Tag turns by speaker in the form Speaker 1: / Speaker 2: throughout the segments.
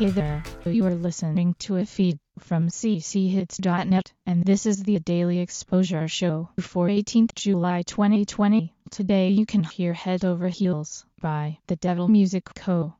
Speaker 1: Hey there, you are listening to a feed from cchits.net, and this is the Daily Exposure Show for 18th July 2020. Today you can hear Head Over Heels by The Devil Music Co.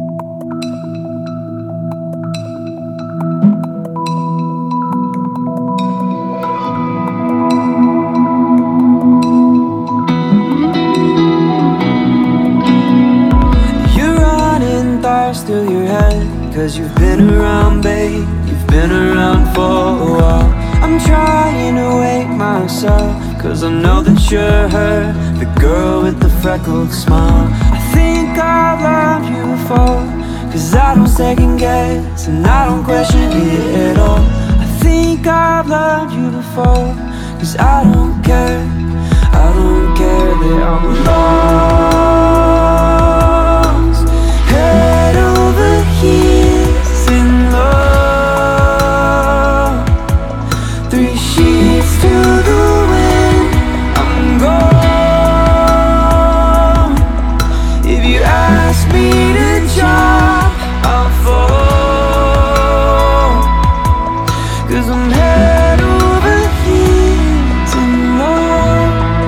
Speaker 2: Through your head, 'cause you've been around, babe, you've been around for a while. I'm trying to wake myself, 'cause I know that you're her, the girl with the freckled smile. I think I've loved you before, 'cause I don't second guess and I don't question it at all. I think I've loved you before, 'cause I don't care that I'm lost, head over heels in love, 3 sheets to the wind, I'm gone. If you ask me to jump, I'll fall, 'cause I'm head over heels in love.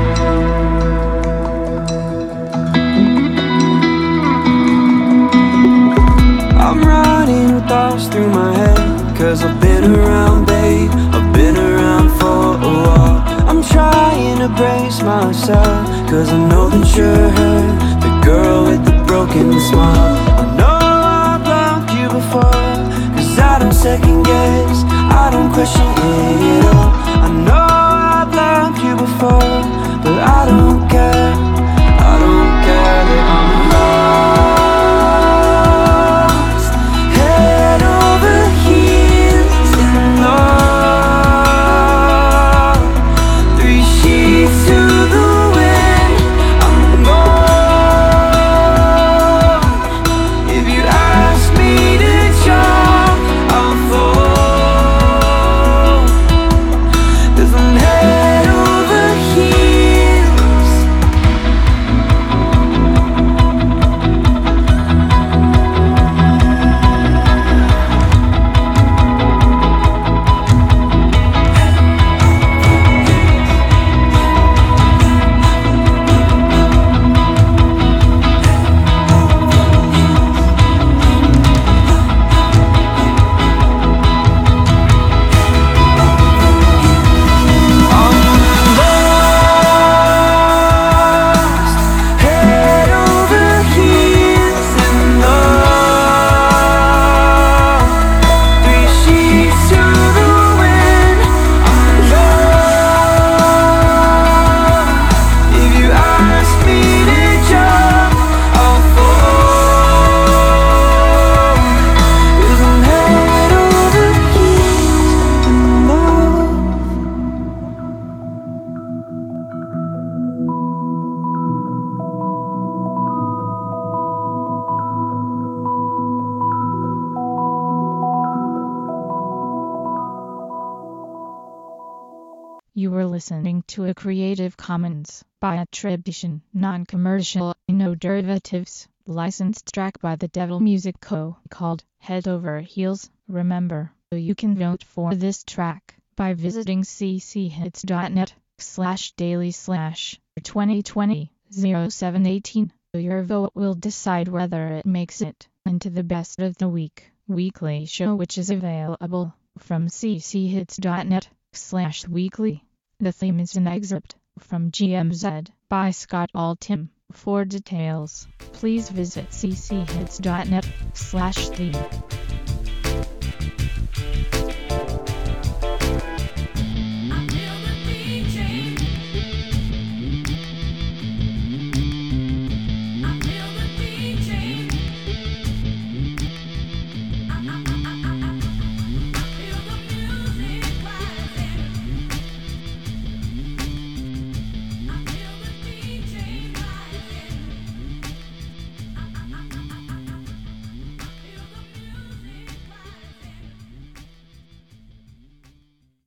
Speaker 2: I'm running with thoughts through my head, 'cause I've been around, babe, I've been around for a while. I'm trying to brace myself, 'cause I know that you're her, the girl with the broken smile. I know I've loved you before, 'cause I don't second guess, I don't question it at all. I know I've loved you before, but I don't care that I'm lost, head over heels in love, 3 sheets to the wind, I'm gone. If you ask me to jump, I'll fall, 'cause I'm head over heels.
Speaker 1: You were listening to a Creative Commons by attribution, non-commercial, no derivatives, licensed track by The Devil Music Co. called Head Over Heels. Remember, you can vote for this track by visiting cchits.net/daily/2020-0718. Your vote will decide whether it makes it into the Best of the Week weekly show, which is available from cchits.net/weekly. The theme is an excerpt from GMZ by Scott Altham. For details, please visit cchits.net/theme.